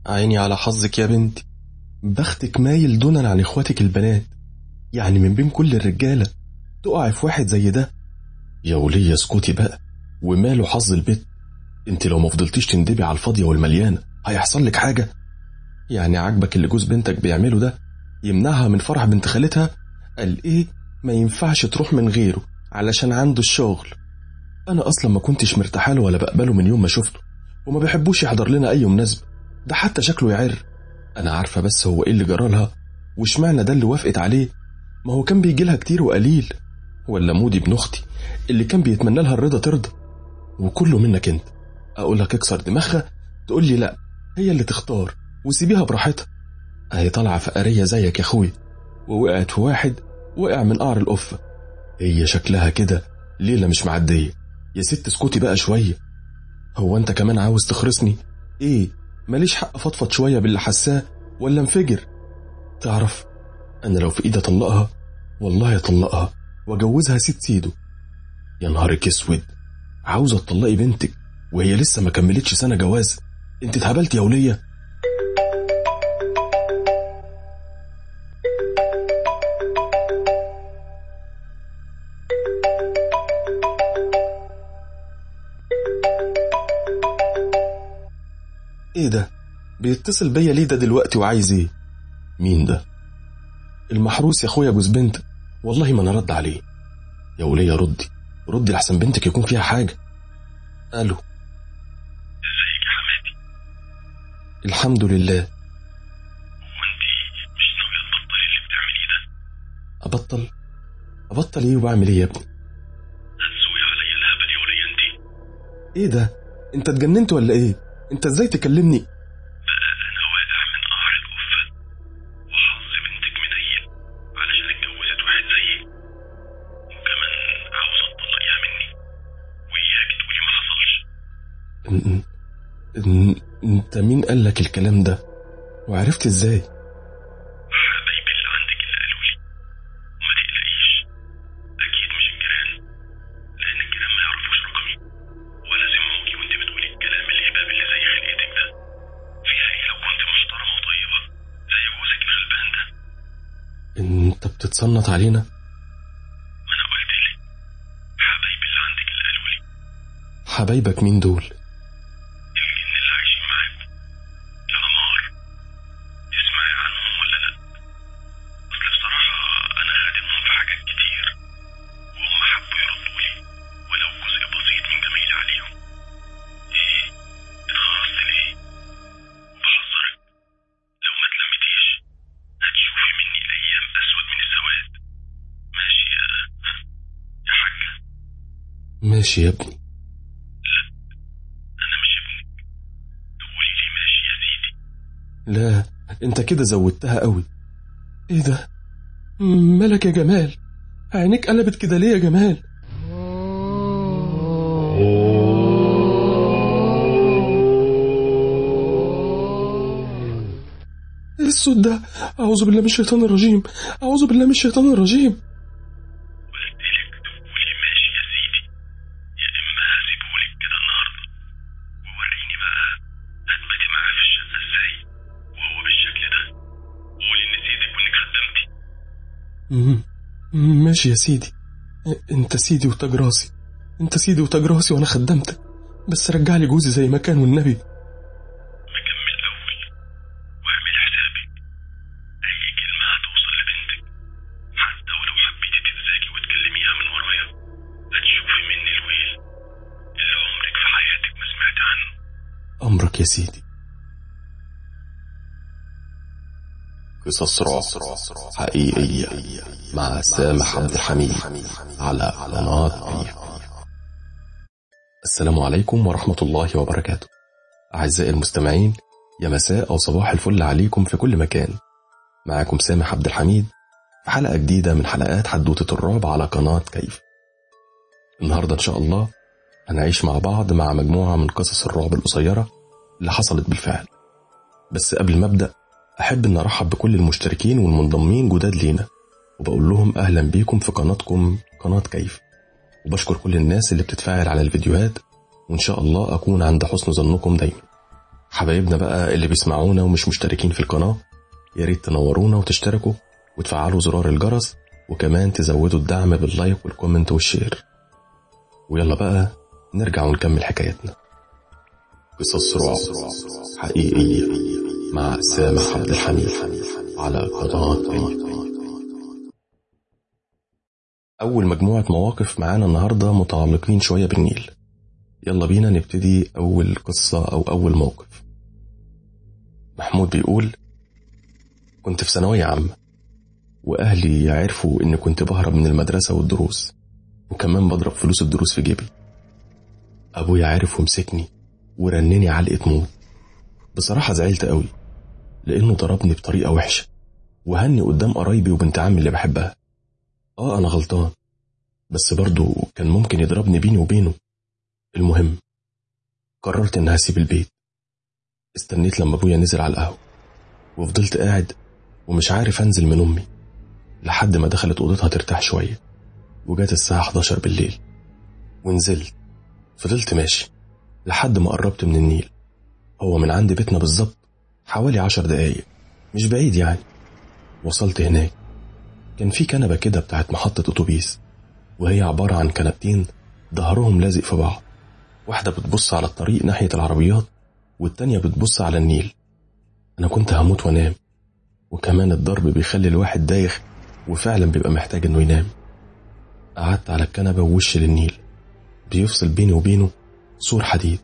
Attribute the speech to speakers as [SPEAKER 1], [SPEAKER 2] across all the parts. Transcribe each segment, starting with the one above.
[SPEAKER 1] عيني على حظك يا بنتي، بختك مايل دونا عن اخواتك البنات، يعني من بين كل الرجالة تقعي في واحد زي ده. يا ولية اسكتي بقى، وماله حظ البت؟ انت لو مفضلتيش تندبي على الفاضية والمليانة هيحصل لك حاجة؟ يعني عاجبك اللي جوز بنتك بيعمله ده؟ يمنعها من فرح بنت خالتها؟ قال ايه؟ ما ينفعش تروح من غيره علشان عنده الشغل. انا اصلا ما كنتش مرتاحه له ولا بقبله من يوم ما شفته، وما بيحبوش يحضر لنا اي مناسبة، ده حتى شكله يعر. انا عارفة بس هو ايه اللي جرالها، واشمعنى ده اللي وافقت عليه؟ ما هو كان بيجي لها كتير وقليل، ولا مودي ابن اختي اللي كان بيتمنى لها الرضا ترضى، وكله منك انت. اقول لك اكسر دماغها تقول لي لا، هي اللي تختار وسيبيها براحتها. اهي طالعه فقريه زيك يا اخوي، ووقعت في واحد وقع من قعر القفه. هي شكلها كده ليله مش معديه. يا ست اسكتي بقى شويه، هو انت كمان عاوز تخرسني؟ ايه، ماليش حق افضفض شويه باللي حساه ولا انفجر؟ تعرف انا لو في ايدي اطلقها والله اطلقها واجوزها سيده. يا نهارك اسود، عاوزه تطلقي بنتك وهي لسه ما كملتش سنه جواز؟ انت اتهبلت يا وليه. ايه ده؟ بيتصل بيا ليه ده دلوقتي وعايز ايه؟ مين ده؟ المحروس يا اخويا جوز بنت، والله ما انا رد عليه. يا وليه ردي لحسن بنتك يكون فيها حاجه. الو،
[SPEAKER 2] ازيك يا حماتي؟
[SPEAKER 1] الحمد لله.
[SPEAKER 2] هو انت مش ناويه تبطلي اللي بتعمليه ده؟
[SPEAKER 1] ابطل ايه وبعمل ايه يا ابني؟
[SPEAKER 2] هتسوقي عليا الهبل يا وليه انت؟
[SPEAKER 1] ايه ده؟ انت اتجننت ولا ايه؟ انت ازاي تكلمني؟
[SPEAKER 2] بقى انا واقع من قعر القفه، وحظ بنتك منيل علشان اتجوزت واحد زيي، وكمان عاوزه تطلقيها مني وإياكي تقولي ما حصلش.
[SPEAKER 1] انت مين قال لك الكلام ده وعرفت ازاي؟
[SPEAKER 2] حبايبي اللي عندك اللي قالوا لي. وما تقلقيش، اكيد مش الجيران، لان الجيران ما يعرفوش رقمي ولا سمعوكي وانت بتقولي الكلام الهباب اللي زي خلقتك ده. فيها ايه لو كنت محترمه وطيبه زي جوزك الغلبان ده؟
[SPEAKER 1] انت بتتصنت علينا؟
[SPEAKER 2] ما انا قلت لك حبايبي اللي عندك اللي قالوا لي.
[SPEAKER 1] حبايبك مين دول؟
[SPEAKER 2] الجن اللي عايشين معاكم، العمار. تسمعي عنهم ولا لا؟ اصل بصراحه انا خادمهم في حاجات كتير، وهم حبوا يردوا لي ولو جزء بسيط من جميلي عليهم. ايه اتخرجت ليه؟ وبحذرك لو ما تلمتيش هتشوفي مني ايام اسود من السواد. ماشي يا حاجه؟
[SPEAKER 1] ماشي يا ابني.
[SPEAKER 2] انا مش ابنك، تقولي لي ماشي يا سيدي.
[SPEAKER 1] لا، انت كده زودتها قوي. ايه ده؟ مالك يا جمال؟ عينيك قلبت كده ليه يا جمال؟ ايه الصوت ده؟ اعوذ بالله من الشيطان الرجيم، اعوذ بالله من الشيطان الرجيم.
[SPEAKER 2] قلت لك تقولي ماشي يا سيدي، يا اما هسيبهولك كده النهارده ووريني بقى هتباتي معاه في الشقه ازاي وهو بالشكل ده. قولي ان سيدك وانك خدمتي.
[SPEAKER 1] ماشي يا سيدي، انت سيدي وتاج راسي، انت سيدي وتاج راسي وانا خدمتك، بس رجع لي جوزي زي ما كان والنبي.
[SPEAKER 2] مكمل اول واعملي حسابك، اي كلمه هتوصل لبنتك حتى ولو حبيتي تتذاكي وتكلميها من ورايا هتشوفي مني الويل اللي عمرك في حياتك ما سمعت عنه.
[SPEAKER 1] امرك يا سيدي. قصص رعب حقيقية مع سامح عبد الحميد على قناة كيف. السلام عليكم ورحمة الله وبركاته. أعزائي المستمعين، يا مساء أو صباح الفل عليكم في كل مكان. معاكم سامح عبد الحميد في حلقة جديدة من حلقات حدوتة الرعب على قناة كيف. النهاردة إن شاء الله هنعيش مع بعض مع مجموعة من قصص الرعب القصيرة اللي حصلت بالفعل. بس قبل ما أبدأ أحب أن أرحب بكل المشتركين والمنضمين جداد لينا، وبقول لهم أهلا بيكم في قناتكم قناة كيف. وبشكر كل الناس اللي بتتفاعل على الفيديوهات، وإن شاء الله أكون عند حسن ظنكم دايما. حبايبنا بقى اللي بيسمعونا ومش مشتركين في القناة، يا ريت تنورونا وتشتركوا وتفعلوا زرار الجرس، وكمان تزودوا الدعم باللايك والكومنت والشير. ويلا بقى نرجع ونكمل حكايتنا. قصص رعب حقيقية مع سامح عبد الحميد على قناة ريم. أول مجموعة مواقف معانا النهاردة متعلقين شوية بالنيل. يلا بينا نبتدي أول قصة أو أول موقف. محمود بيقول: كنت في ثانوية عامة، وأهلي عرفوا إن كنت بهرب من المدرسة والدروس، وكمان بضرب فلوس الدروس في جيبي. أبويا عرف ومسكني ورنني علقة موت. بصراحة زعلت قوي، لأنه ضربني بطريقة وحشة وهني قدام قرايبي وبنت عمي اللي بحبها. أنا غلطان، بس برضو كان ممكن يضربني بيني وبينه. المهم قررت إن هسيب البيت. استنيت لما أبويا نزل على القهوة، وفضلت قاعد ومش عارف أنزل من أمي لحد ما دخلت أوضتها ترتاح شوية، وجات الساعة 11 بالليل ونزلت. فضلت ماشي لحد ما قربت من النيل. هو من عند بيتنا بالظبط حوالي 10 دقايق، مش بعيد يعني. وصلت هناك، كان في كنبة كده بتاعت محطة أتوبيس، وهي عبارة عن كنبتين ظهرهم لازق في بعض، واحدة بتبص على الطريق ناحية العربيات والتانية بتبص على النيل. أنا كنت هموت وانام، وكمان الضرب بيخلي الواحد دايخ وفعلا بيبقى محتاج انه ينام. قعدت على الكنبة ووش للنيل، بيفصل بيني وبينه سور حديد.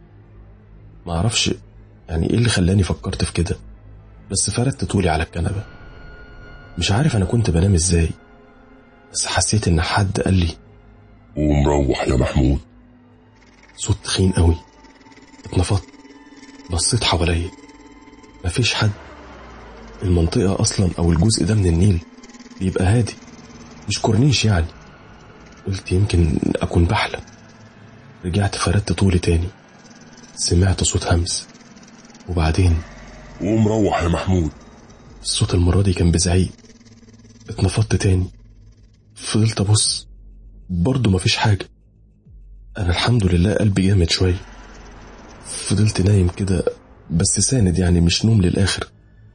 [SPEAKER 1] ما اعرفش يعني ايه اللي خلاني فكرت في كده، بس فردت طولي على الكنبة. مش عارف انا كنت بنام ازاي، بس حسيت ان حد قال لي:
[SPEAKER 3] قوم روح يا محمود.
[SPEAKER 1] صوت تخين قوي. اتنفضت، بصيت حواليا، مفيش حد. المنطقة اصلا او الجزء ده من النيل بيبقى هادي، مش كورنيش يعني. قلت يمكن اكون بحلم. رجعت فردت طولي تاني، سمعت صوت همس، وبعدين
[SPEAKER 3] قوم روح يا محمود.
[SPEAKER 1] الصوت المرة دي كان بزعيق. اتنفضت تاني، فضلت ابص، برضو مفيش حاجة. انا الحمد لله قلبي جامد شوية. فضلت نايم كده، بس ساند يعني، مش نوم للآخر.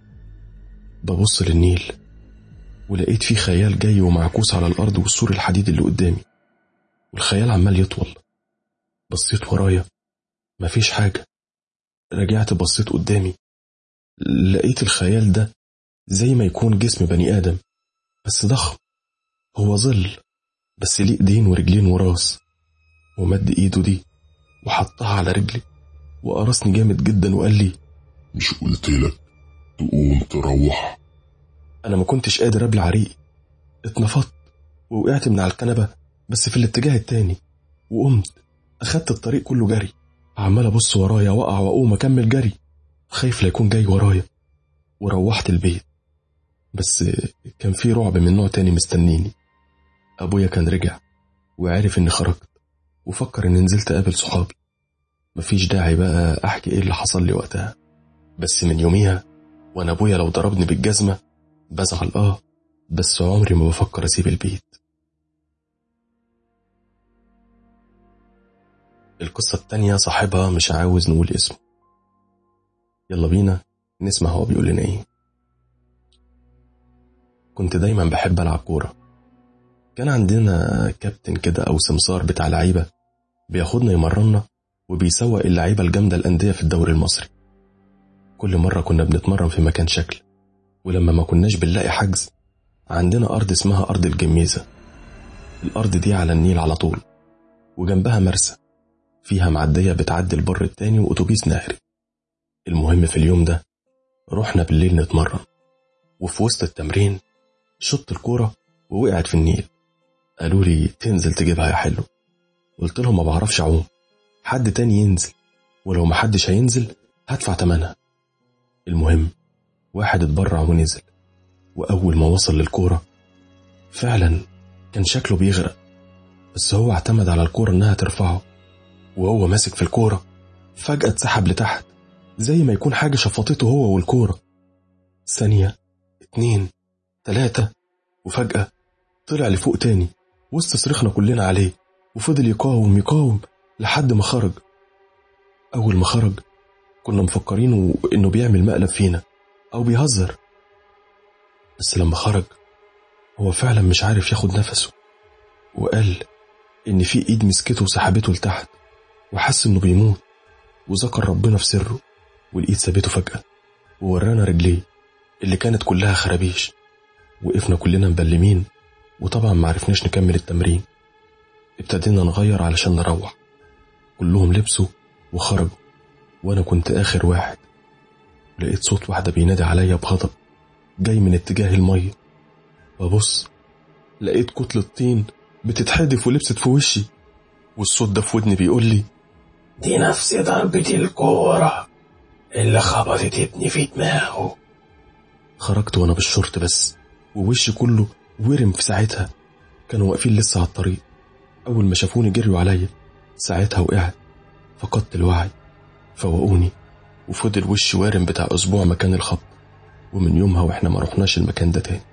[SPEAKER 1] ببص للنيل ولقيت فيه خيال جاي ومعكوس على الأرض والسور الحديد اللي قدامي، والخيال عمال يطول. بصيت ورايا، مفيش حاجة. رجعت بصيت قدامي، لقيت الخيال ده زي ما يكون جسم بني آدم، بس ضخم. هو ظل بس ليه ايدين ورجلين وراس، ومد ايده دي وحطها على رجلي وقرصني جامد جدا وقال لي:
[SPEAKER 3] مش قلت لك تقوم تروح؟
[SPEAKER 1] انا ما كنتش قادر ابلع ريقي. اتنفضت ووقعت من على الكنبة، بس في الاتجاه التاني، وقمت اخدت الطريق كله جري، عمال ابص ورايا واقع واقوم اكمل جري، خايف لا يكون جاي ورايا. وروحت البيت، بس كان في رعب من نوع تاني مستنيني. ابويا كان رجع وعرف اني خرجت، وفكر اني نزلت اقابل صحابي. مفيش داعي بقى احكي ايه اللي حصل لي وقتها، بس من يوميها وانا ابويا لو ضربني بالجزمة بزعل، بس عمري ما بفكر اسيب البيت. القصة التانية صاحبها مش عاوز نقول اسمه. يلا بينا نسمع هو بيقول لنا ايه. كنت دايما بحب ألعب كورة. كان عندنا كابتن كده أو سمسار بتاع لعيبة، بياخدنا يمرنا وبيسوق اللعيبة الجامدة الأندية في الدوري المصري. كل مرة كنا بنتمرن في مكان شكل، ولما ما كناش بنلاقي حجز، عندنا أرض اسمها أرض الجميزة. الأرض دي على النيل على طول، وجنبها مرسى فيها معدية بتعدي البر التاني وأتوبيس نهري. المهم في اليوم ده رحنا بالليل نتمرن، وفي وسط التمرين شط الكورة ووقعت في النيل. قالوا لي تنزل تجيبها يا حلو. قلت لهم ما بعرفش أعوم، حد تاني ينزل، ولو ما حدش هينزل هدفع تمنها. المهم واحد اتبرع ونزل، وأول ما وصل للكورة فعلا كان شكله بيغرق، بس هو اعتمد على الكورة انها ترفعه، وهو ماسك في الكورة فجأة اتسحب لتحت زي ما يكون حاجة شفطته هو والكورة. ثانية، 2، 3، وفجأة طلع لفوق تاني، وسط صرخنا كلنا عليه، وفضل يقاوم لحد ما خرج. أول ما خرج كنا مفكرينه إنه بيعمل مقلب فينا أو بيهزر، بس لما خرج هو فعلا مش عارف ياخد نفسه، وقال إن في إيد مسكته وسحبته لتحت وحس إنه بيموت، وذكر ربنا في سره، والإيد سابته فجأة وورانا رجليه اللي كانت كلها خرابيش. وقفنا كلنا مبلمين، وطبعا معرفناش نكمل التمرين. ابتدينا نغير علشان نروح، كلهم لبسوا وخرجوا، وأنا كنت آخر واحد. لقيت صوت واحدة بينادي عليا بغضب جاي من اتجاه المية، وبص لقيت كتلة طين بتتحدف ولبست في وشي، والصوت ده في ودني بيقول لي
[SPEAKER 4] دي نفس ضربة الكورة اللي خبطت ابني في دماغه.
[SPEAKER 1] خرجت وانا بالشورت بس، ووشي كله ورم في ساعتها. كانوا واقفين لسه على الطريق، اول ما شافوني جريوا عليا. ساعتها وقعت، فقدت الوعي، فوقوني، وفضل وشي وارم بتاع اسبوع مكان الخبط. ومن يومها واحنا ما رحناش المكان ده تاني.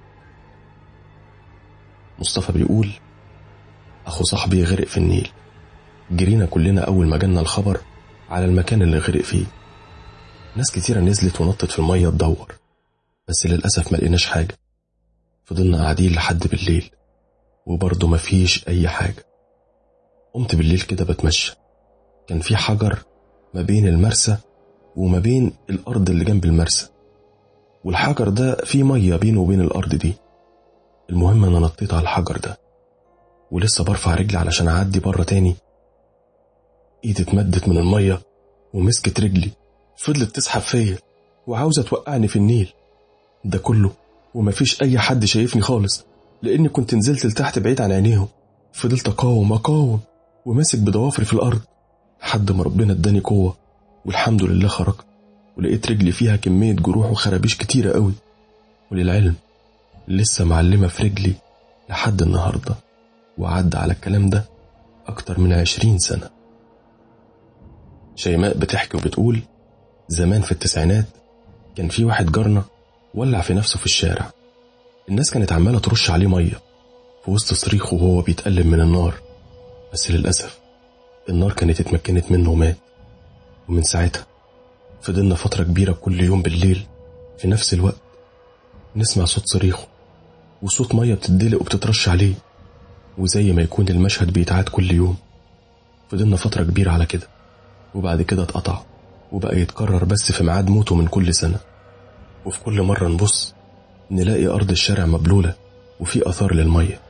[SPEAKER 1] مصطفى بيقول اخو صاحبي غرق في النيل. جرينا كلنا اول ما جالنا الخبر على المكان اللي غرق فيه. ناس كتيرة نزلت ونطت في المية تدور، بس للأسف ما لقيناش حاجة. فضلنا قاعدين لحد بالليل وبرضه ما فيش أي حاجة. قمت بالليل كده بتمشى، كان في حجر ما بين المرسى وما بين الأرض اللي جنب المرسى، والحجر ده فيه مية بينه وبين الأرض دي. المهم أنا نطيت على الحجر ده، ولسه برفع رجلي علشان أعدي بره تاني، إيدي اتمدت من المية ومسكت رجلي، فضلت تسحب فيا وعاوزة توقعني في النيل. ده كله ومفيش أي حد شايفني خالص، لأني كنت نزلت لتحت بعيد عن عينيهم. فضلت أقاوم وماسك بضوافري في الأرض لحد ما ربنا اداني قوة، والحمد لله خرجت، ولقيت رجلي فيها كمية جروح وخرابيش كتيرة قوي. وللعلم لسه معلمة في رجلي لحد النهاردة، وعدى على الكلام ده أكتر من 20 سنة. شيماء بتحكي وبتقول زمان في التسعينات كان في واحد جارنا ولع في نفسه في الشارع. الناس كانت عمالة ترش عليه مية في وسط صريخه وهو بيتألم من النار، بس للأسف النار كانت اتمكنت منه ومات. ومن ساعتها فضلنا فترة كبيرة كل يوم بالليل في نفس الوقت نسمع صوت صريخه وصوت مية بتدلق وبتترش عليه، وزي ما يكون المشهد بيتعاد كل يوم. فضلنا فترة كبيرة على كده، وبعد كده اتقطع وبقى يتكرر بس في ميعاد موته من كل سنة. وفي كل مرة نبص نلاقي أرض الشارع مبلولة وفي أثار للمية.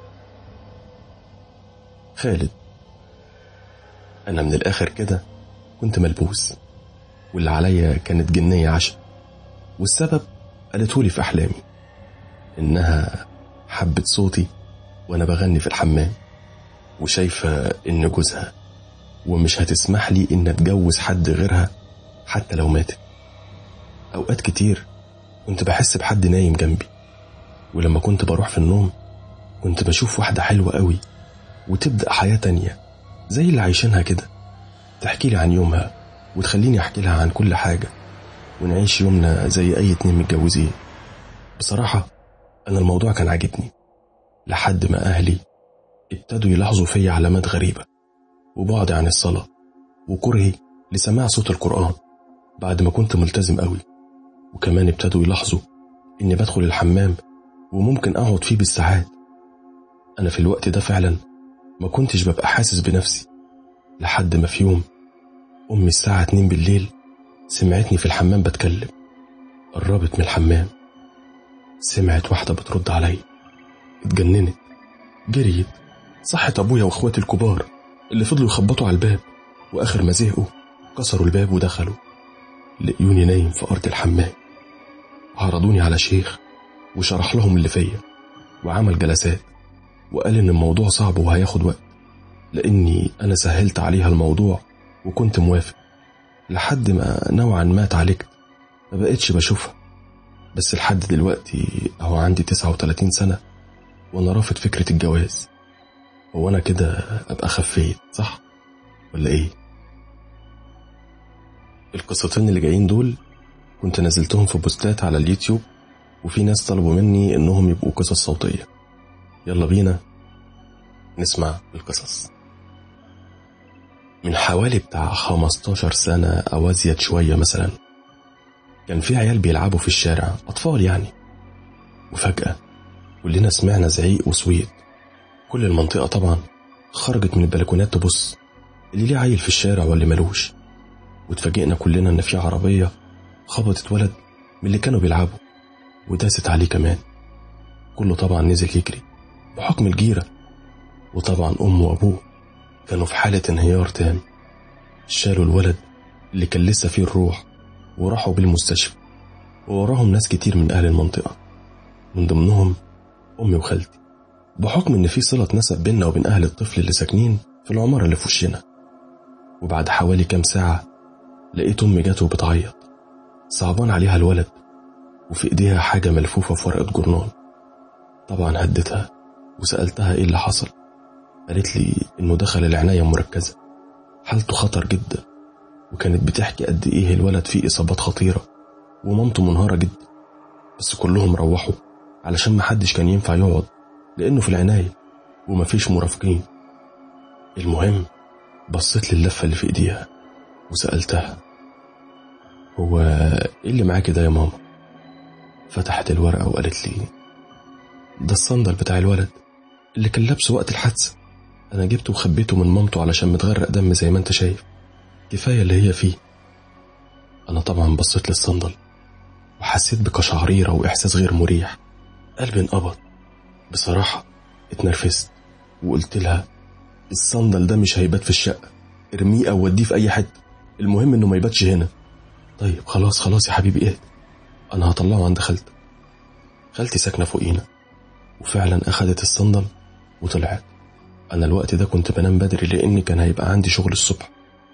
[SPEAKER 1] خالد: أنا من الآخر كده كنت ملبوس، واللي عليا كانت جنية عشا، والسبب قالتهولي في أحلامي، إنها حبت صوتي وأنا بغني في الحمام، وشايفة إن جوزها ومش هتسمح لي إن أتجوز حد غيرها حتى لو ماتت. أوقات كتير كنت بحس بحد نايم جنبي، ولما كنت بروح في النوم كنت بشوف واحدة حلوة قوي وتبدأ حياة تانية زي اللي عايشينها كده، تحكي لي عن يومها وتخليني أحكي لها عن كل حاجة، ونعيش يومنا زي أي اتنين متجوزين. بصراحة أنا الموضوع كان عاجبني لحد ما أهلي ابتدوا يلاحظوا فيا علامات غريبة، وبعدي عن الصلاة وكرهي لسماع صوت القرآن بعد ما كنت ملتزم قوي. وكمان ابتدوا يلاحظوا إني بدخل الحمام وممكن أقعد فيه بالساعات. أنا في الوقت ده فعلا ما كنتش ببقى حاسس بنفسي، لحد ما في يوم أمي الساعة 2 بالليل سمعتني في الحمام بتكلم. قربت من الحمام، سمعت واحدة بترد علي، اتجننت، جريت، صحت أبويا وأخواتي الكبار اللي فضلوا يخبطوا على الباب، وآخر ما زهقوا كسروا الباب ودخلوا. لقيوني نايم في أرض الحمام. عرضوني على شيخ وشرح لهم اللي فيا وعمل جلسات، وقال إن الموضوع صعب وهياخد وقت، لأني أنا سهلت عليها الموضوع وكنت موافق، لحد ما نوعا ما اتعالجت ما بقتش بشوفها. بس لحد دلوقتي أهو عندي 39 سنة وأنا رافض فكرة الجواز. هو أنا كده أبقى خفيت صح ولا إيه؟ القصتين اللي جايين دول كنت نزلتهم في بوستات على اليوتيوب، وفي ناس طلبوا مني إنهم يبقوا قصص صوتية. يلا بينا نسمع القصص. من حوالي بتاع 15 سنة أو أزيد شوية مثلا، كان في عيال بيلعبوا في الشارع، أطفال يعني، وفجأة كلنا سمعنا زعيق وصويت. كل المنطقة طبعا خرجت من البلكونات تبص اللي ليه عيل في الشارع واللي ملوش، واتفاجئنا كلنا إن في عربية خبطت ولد من اللي كانوا بيلعبوا وداست عليه كمان. كله طبعا نزل يجري بحكم الجيرة، وطبعا أمه وأبوه كانوا في حالة انهيار تام. شالوا الولد اللي كان لسه فيه الروح وراحوا بالمستشفى، ووراهم ناس كتير من أهل المنطقة، من ضمنهم أمي وخالتي، بحكم إن في صلة نسب بيننا وبين أهل الطفل اللي ساكنين في العمارة اللي في وشنا. وبعد حوالي كام ساعة لقيت أمي جات وبتعيط، صعبان عليها الولد، وفي إيديها حاجة ملفوفة في ورقة جورنال. طبعا هدتها وسألتها إيه اللي حصل. قالت لي إنه دخل العناية المركزة، حالته خطر جدا، وكانت بتحكي قد إيه الولد فيه إصابات خطيرة ومامته منهارة جدا، بس كلهم روحوا علشان محدش كان ينفع يقعد لأنه في العناية ومفيش مرافقين. المهم بصيت لللفة اللي في إيديها وسألتها هو إيه اللي معاكي ده يا ماما؟ فتحت الورقة وقالت لي ده الصندل بتاع الولد اللي كان لابسه وقت الحادثة، أنا جبته وخبيته من مامته علشان متغرق دم زي ما أنت شايف، كفاية اللي هي فيه. أنا طبعا بصيت للصندل وحسيت بقشعريرة وإحساس غير مريح، قلبي انقبض. بصراحة اتنرفزت وقلت لها الصندل ده مش هيبات في الشقة، ارميه أو وديه في أي حتة، المهم إنه ما يباتش هنا. طيب خلاص يا حبيبي اهدى، أنا هطلعه عند خالتك. خالتي ساكنة فوقينا، وفعلا أخدت الصندل وطلعت. أنا الوقت ده كنت بنام بدري لأني كان هيبقى عندي شغل الصبح.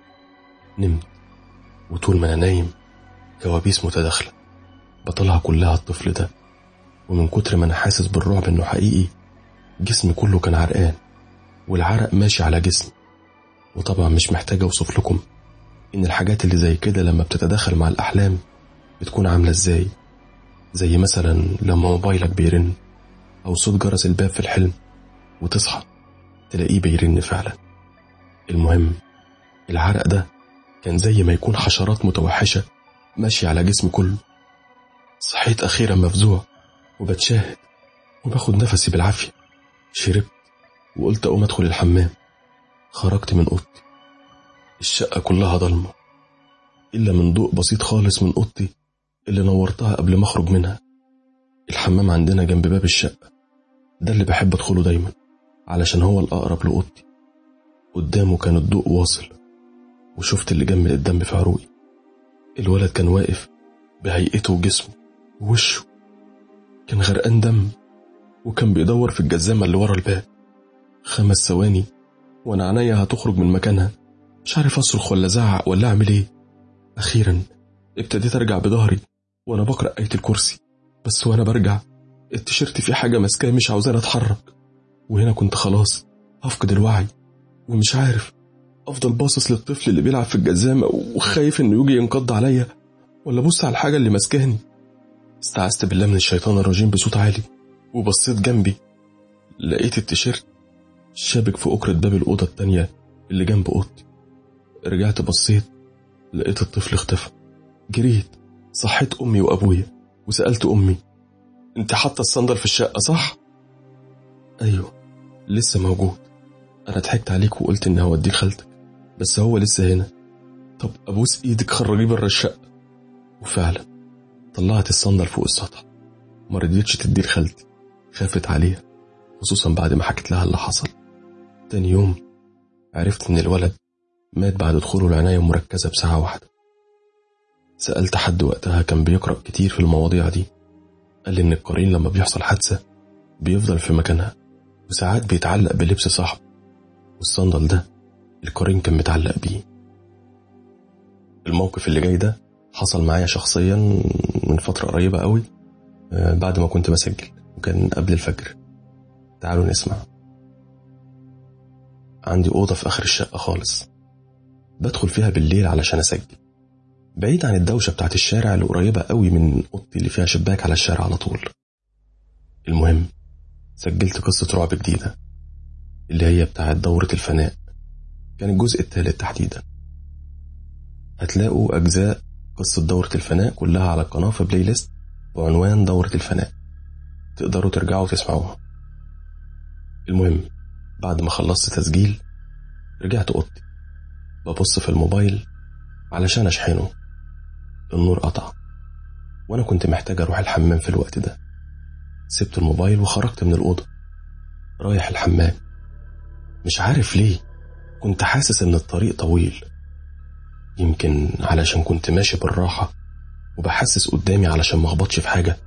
[SPEAKER 1] نمت، وطول ما أنا نايم كوابيس متداخلة بطلها كلها الطفل ده، ومن كتر ما أنا حاسس بالرعب إنه حقيقي جسمي كله كان عرقان والعرق ماشي على جسمي. وطبعا مش محتاج أوصف لكم إن الحاجات اللي زي كده لما بتتداخل مع الأحلام بتكون عاملة إزاي، زي مثلا لما موبايلك بيرن أو صوت جرس الباب في الحلم وتصحى تلاقيه بيرن فعلا. المهم العرق ده كان زي ما يكون حشرات متوحشة ماشي على جسمي كله. صحيت أخيرا مفزوع وبتشاهد وباخد نفسي بالعافية. شربت وقلت أقوم أدخل الحمام. خرجت من أوضتي، الشقة كلها ضلمة إلا من ضوء بسيط خالص من أوضتي اللي نورتها قبل ما أخرج منها. الحمام عندنا جنب باب الشقة، ده اللي بحب أدخله دايما علشان هو الأقرب لأوضتي. قدامه كان الضوء واصل، وشفت اللي جنب الدم في عروقي. الولد كان واقف بهيئته وجسمه ووشه كان غرقان دم، وكان بيدور في الجزامة اللي ورا الباب. 5 ثواني وانا عينيا هتخرج من مكانها، مش عارف اصرخ ولا زعق ولا اعمل ايه. اخيرا ابتديت ارجع بظهري وانا بقرأ آية الكرسي، بس وانا برجع التيشيرت فيه حاجة ماسكاه مش عاوزاني اتحرك. وهنا كنت خلاص هفقد الوعي، ومش عارف افضل باصص للطفل اللي بيلعب في الجزامة وخايف انه يجي ينقض عليا ولا بص على الحاجة اللي ماسكاني. استعذت بالله من الشيطان الرجيم بصوت عالي، وبصيت جنبي لقيت التيشيرت شابك في أكرة باب الأوضة التانية اللي جنب أوضتي. رجعت بصيت لقيت الطفل اختفى. جريت صحيت أمي وأبويا وسألت أمي انت حاطة الصندل في الشقة صح؟ أيوه لسه موجود، أنا ضحكت عليك وقلت إن هوديه لخالتك بس هو لسه هنا. طب أبوس إيدك خرجيه بره الشقة. وفعلا طلعت الصندل فوق السطح، ما رضيتش تديه لخالتي، خافت عليها خصوصا بعد ما حكيت لها اللي حصل. تاني يوم عرفت إن الولد مات بعد دخوله العناية المركزة بساعة واحدة. سألت حد وقتها كان بيقرأ كتير في المواضيع دي، قال لي إن القرين لما بيحصل حادثة بيفضل في مكانها وساعات بيتعلق بلبس صاحبه، والصندل ده القرين كان متعلق بيه. الموقف اللي جاي ده حصل معايا شخصيا من فترة قريبة قوي بعد ما كنت بسجل، وكان قبل الفجر. تعالوا نسمع. عندي أوضة في آخر الشقة خالص، بدخل فيها بالليل علشان أسجل بعيد عن الدوشة بتاعت الشارع اللي قريبة قوي من أوضتي اللي فيها شباك على الشارع على طول. المهم سجلت قصة رعب جديدة اللي هي بتاعت دورة الفناء. كان الجزء الثالث تحديدا. هتلاقوا أجزاء قصة دورة الفناء كلها على القناة في بلاي ليست بعنوان دورة الفناء، تقدروا ترجعوا تسمعوها. المهم بعد ما خلصت تسجيل رجعت أوضتي ببص في الموبايل علشان أشحنه. النور قطع وأنا كنت محتاج أروح الحمام في الوقت ده. سبت الموبايل وخرجت من الأوضة رايح الحمام. مش عارف ليه كنت حاسس إن الطريق طويل، يمكن علشان كنت ماشي بالراحة وبحسس قدامي علشان ما اخبطش في حاجة.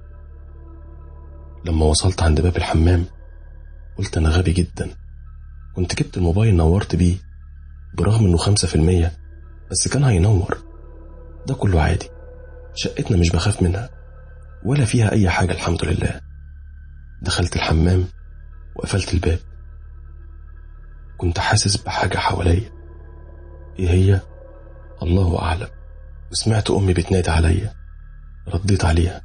[SPEAKER 1] لما وصلت عند باب الحمام قلت أنا غبي جدا، كنت جبت الموبايل نورت بيه برغم إنه 5%، بس كان هينور. ده كله عادي، شقتنا مش بخاف منها ولا فيها أي حاجة الحمد لله. دخلت الحمام وقفلت الباب. كنت حاسس بحاجة حواليا، إيه هي؟ الله أعلم. وسمعت أمي بتنادي عليا، رديت عليها.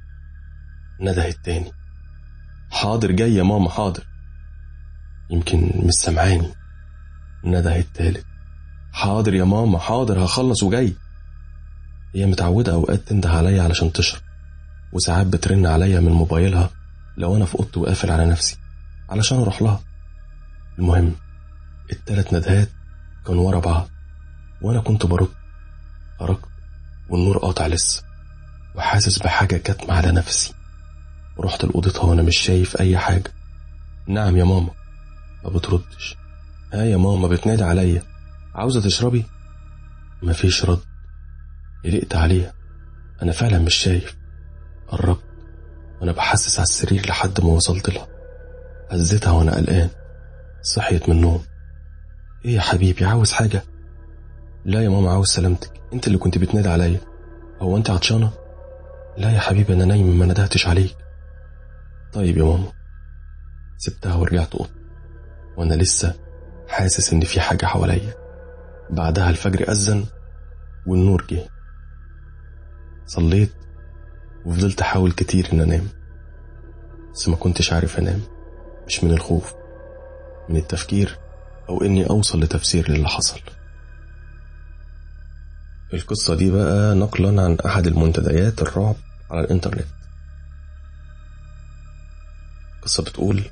[SPEAKER 1] ندهت تاني، حاضر جاي يا ماما حاضر. يمكن مش سمعاني. ندهت تالت، حاضر يا ماما حاضر هخلص وجاي. هي متعودة أوقات تنده عليا علشان تشرب، وساعات بترن عليا من موبايلها لو أنا في أوضتي وقافل على نفسي علشان أروح لها. المهم التلات ندهات كانوا ورا بعض وأنا كنت برد. خرجت والنور قاطع لسه وحاسس بحاجة كاتمة على نفسي. رحت لأوضتها وأنا مش شايف أي حاجة. نعم يا ماما. ما بتردش. ها يا ماما بتنادي عليا، عاوزة تشربي؟ مفيش رد. قلقت عليها، أنا فعلا مش شايف. قربت وأنا بحسس على السرير لحد ما وصلت لها. هزيتها وأنا قلقان. صحيت من النوم. إيه يا حبيبي عاوز حاجة؟ لا يا ماما عاوز سلامتك، أنت اللي كنت بتنادي عليا. هو أنت عطشانة؟ لا يا حبيبي أنا نايم ما ندهتش عليك. طيب يا ماما. سبتها ورجعت أوضتي وأنا لسه حاسس إن في حاجة حواليا. بعدها الفجر أذن والنور جه. صليت وفضلت أحاول كتير إن أنام، بس ما كنتش عارف أنام. مش من الخوف، من التفكير أو إني أوصل لتفسير للي حصل. القصة دي بقى نقلا عن أحد المنتديات الرعب على الإنترنت. قصة بتقول: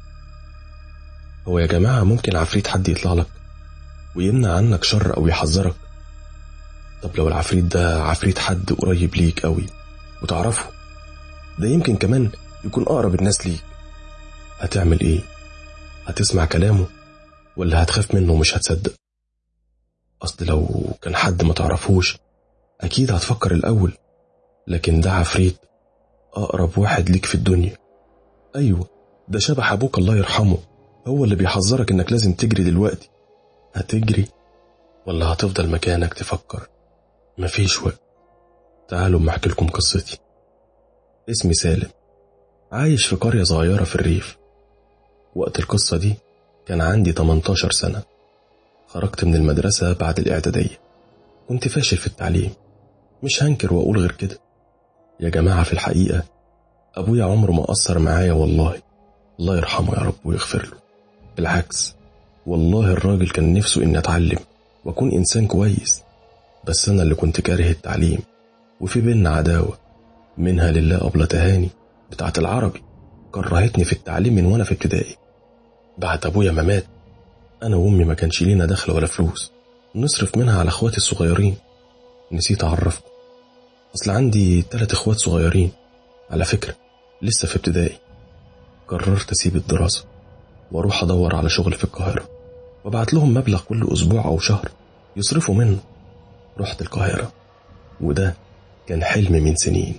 [SPEAKER 1] هو يا جماعة ممكن عفريت حد يطلع لك ويمنع عنك شر أو يحذرك؟ طب لو العفريت ده عفريت حد قريب ليك قوي وتعرفه، ده يمكن كمان يكون أقرب الناس ليك، هتعمل إيه؟ هتسمع كلامه ولا هتخاف منه ومش هتصدق؟ أصل لو كان حد ما تعرفوش أكيد هتفكر الأول، لكن ده عفريت أقرب واحد ليك في الدنيا. أيوة، ده شبح أبوك الله يرحمه، هو اللي بيحذرك إنك لازم تجري دلوقتي. هتجري ولا هتفضل مكانك تفكر؟ مفيش وقت. تعالوا ما أحكي لكم قصتي. اسمي سالم، عايش في قرية صغيرة في الريف. وقت القصة دي كان عندي 18 سنة. خرجت من المدرسة بعد الإعدادية. كنت فاشل في التعليم، مش هنكر وأقول غير كده. يا جماعة في الحقيقة أبويا عمره ما قصر معايا والله، الله يرحمه يا رب ويغفر له. بالعكس والله الراجل كان نفسه إني أتعلم وأكون إنسان كويس، بس أنا اللي كنت كاره التعليم. وفي بيننا عداوة، منها لله أبلة تهاني بتاعت العربي كرهتني في التعليم من وأنا في ابتدائي. بعد أبويا ما مات أنا وأمي ما كانش لينا دخل ولا فلوس نصرف منها على أخواتي الصغيرين. نسيت أعرفكم، أصل عندي 3 إخوات صغيرين على فكرة لسه في ابتدائي. قررت أسيب الدراسة وأروح أدور على شغل في القاهرة وابعت لهم مبلغ كل أسبوع أو شهر يصرفوا منه. رحت القاهرة وده كان حلم من سنين.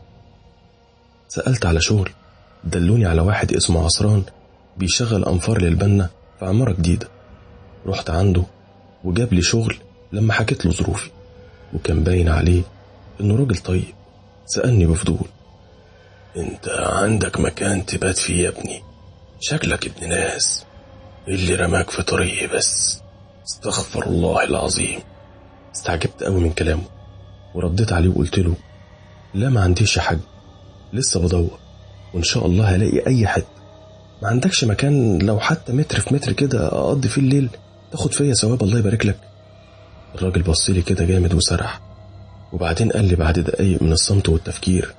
[SPEAKER 1] سألت على شغل، دلوني على واحد اسمه عصران بيشغل أنفار للبنة في عمارة جديدة. رحت عنده وجاب لي شغل. لما حكيت له ظروفي وكان باين عليه إنه راجل طيب، سألني بفضول: انت عندك مكان تبات فيه يا ابني؟ شكلك ابن ناس، اللي رماك في طريقي بس، استغفر الله العظيم. استعجبت قوي من كلامه ورديت عليه وقلت له: لا ما عنديش يا حاج، لسه بدور وإن شاء الله هلاقي أي حد. ما عندكش مكان لو حتى متر في متر كده أقضي فيه الليل؟ تاخد فيا ثواب الله يبارك لك. الراجل بصلي كده جامد وسرح، وبعدين قال لي بعد دقايق من الصمت والتفكير: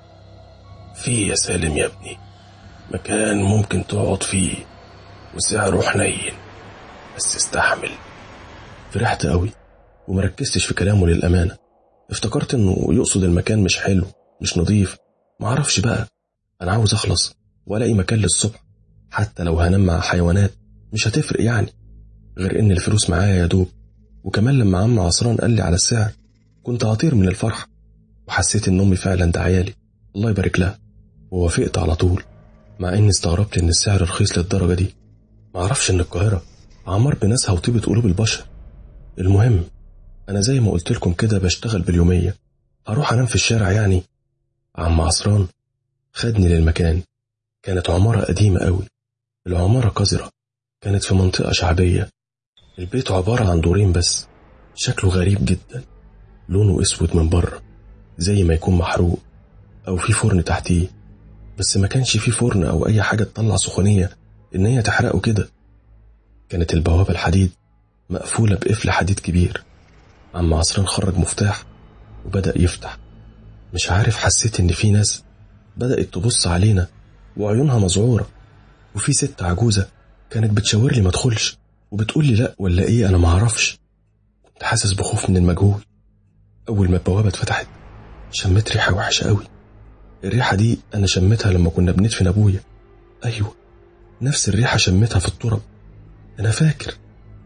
[SPEAKER 4] في يا سالم يا ابني مكان ممكن تقعد فيه وسعره حنين، بس استحمل.
[SPEAKER 1] فرحت قوي ومركزتش في كلامه للأمانة. افتكرت انه يقصد المكان مش حلو مش نظيف، معرفش بقى. انا عاوز اخلص والاقي مكان للصبح، حتى لو هنام مع حيوانات مش هتفرق يعني، غير ان الفلوس معايا يا دوب. وكمان لما عم عصران قال لي على السعر كنت هطير من الفرح، وحسيت ان امي فعلا دعيالي الله يبارك لها، ووافقت على طول، مع اني استغربت ان السعر رخيص للدرجة دي. معرفش ان القاهرة عمار بناسها وطيبة قلوب البشر. المهم انا زي ما قلت لكم كده بشتغل باليومية، هروح انام في الشارع يعني؟ عم عصران خدني للمكان. كانت عمارة قديمة قوي، العمارة قذرة، كانت في منطقة شعبية. البيت عبارة عن دورين بس، شكله غريب جدا، لونه اسود من بره زي ما يكون محروق او في فرن تحتيه، بس ما كانش فيه فرن او اي حاجة تطلع سخونية ان هي تحرقه كده. كانت البوابة الحديد مقفولة بقفل حديد كبير. عم عصران خرج مفتاح وبدأ يفتح. مش عارف، حسيت ان في ناس بدأت تبص علينا وعيونها مذعورة، وفي ست عجوزة كانت بتشاور لي ما ادخلش وبتقول لي لا ولا ايه، انا ما اعرفش. كنت حاسس بخوف من المجهول. اول ما البوابة اتفتحت شميت ريحة وحشة قوي. الريحة دي انا شميتها لما كنا بندفن ابويا. ايوه نفس الريحة شميتها في التراب، انا فاكر.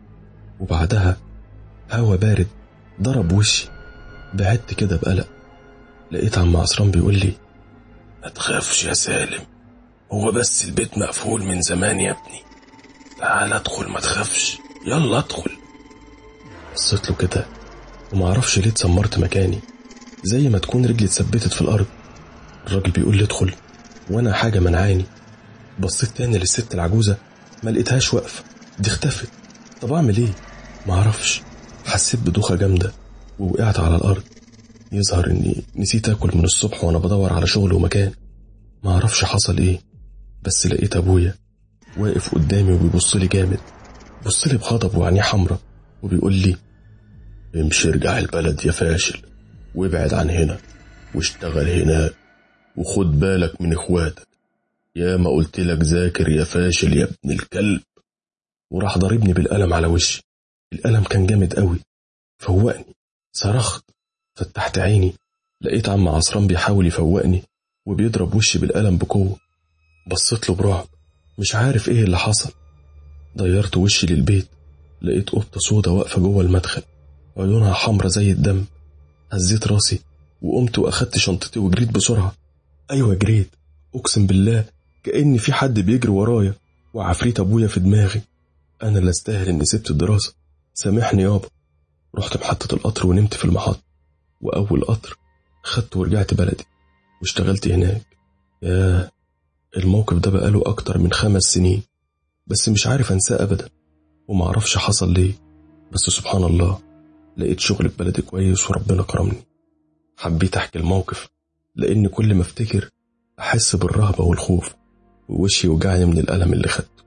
[SPEAKER 1] وبعدها هوا بارد ضرب وشي، بعدت كده بقلق. لقيت عم عصران بيقول لي:
[SPEAKER 4] ما تخافش يا سالم، هو بس البيت مقفول من زمان يا ابني، تعال ادخل ما تخافش، يلا ادخل.
[SPEAKER 1] بصيت له كده ومعرفش ليه اتسمرت مكاني، زي ما تكون رجلي اتثبتت في الارض. الراجل بيقول لي ادخل وانا حاجة منعاني. بصيت تاني للست العجوزة ما لقيتهاش واقفة، دي اختفت. طب اعمل ايه؟ معرفش، حسيت بدوخة جامدة ووقعت على الارض. يظهر اني نسيت اكل من الصبح وانا بدور على شغل ومكان. معرفش حصل ايه، بس لقيت ابويا واقف قدامي وبيبص لي جامد، بص لي بغضب وعينيه حمرا، وبيقول لي:
[SPEAKER 3] امشي ارجع البلد يا فاشل، وابعد عن هنا واشتغل هناك، وخد بالك من اخواتك، يا ما قلت لك ذاكر يا فاشل يا ابن الكلب.
[SPEAKER 1] وراح ضربني بالقلم على وشي. القلم كان جامد قوي، فوقني. صرخت، فتحت عيني لقيت عم عصران بيحاول يفوقني وبيضرب وشي بالقلم بقوة. بصيت له برعب، مش عارف ايه اللي حصل. ضيرت وشي للبيت، لقيت قطة سودة واقفة جوه المدخل، عيونها حمرة زي الدم. هزيت راسي وقمت واخدت شنطتي وجريت بسرعة. ايوه جريت، اقسم بالله كأن في حد بيجري ورايا وعفريت ابويا في دماغي. انا اللي استاهل اني سبت الدراسة، سامحني يابا. رحت محطة القطر ونمت في المحطة، واول قطر خدت ورجعت بلدي واشتغلت هناك. ياه، الموقف ده بقاله اكتر من 5 سنين، بس مش عارف انساه ابدا، ومعرفش حصل ليه. بس سبحان الله لقيت شغل في بلدي كويس وربنا كرمني. حبيت احكي الموقف لان كل ما افتكر احس بالرهبة والخوف، ووشي يوجعني من الألم اللي خدته.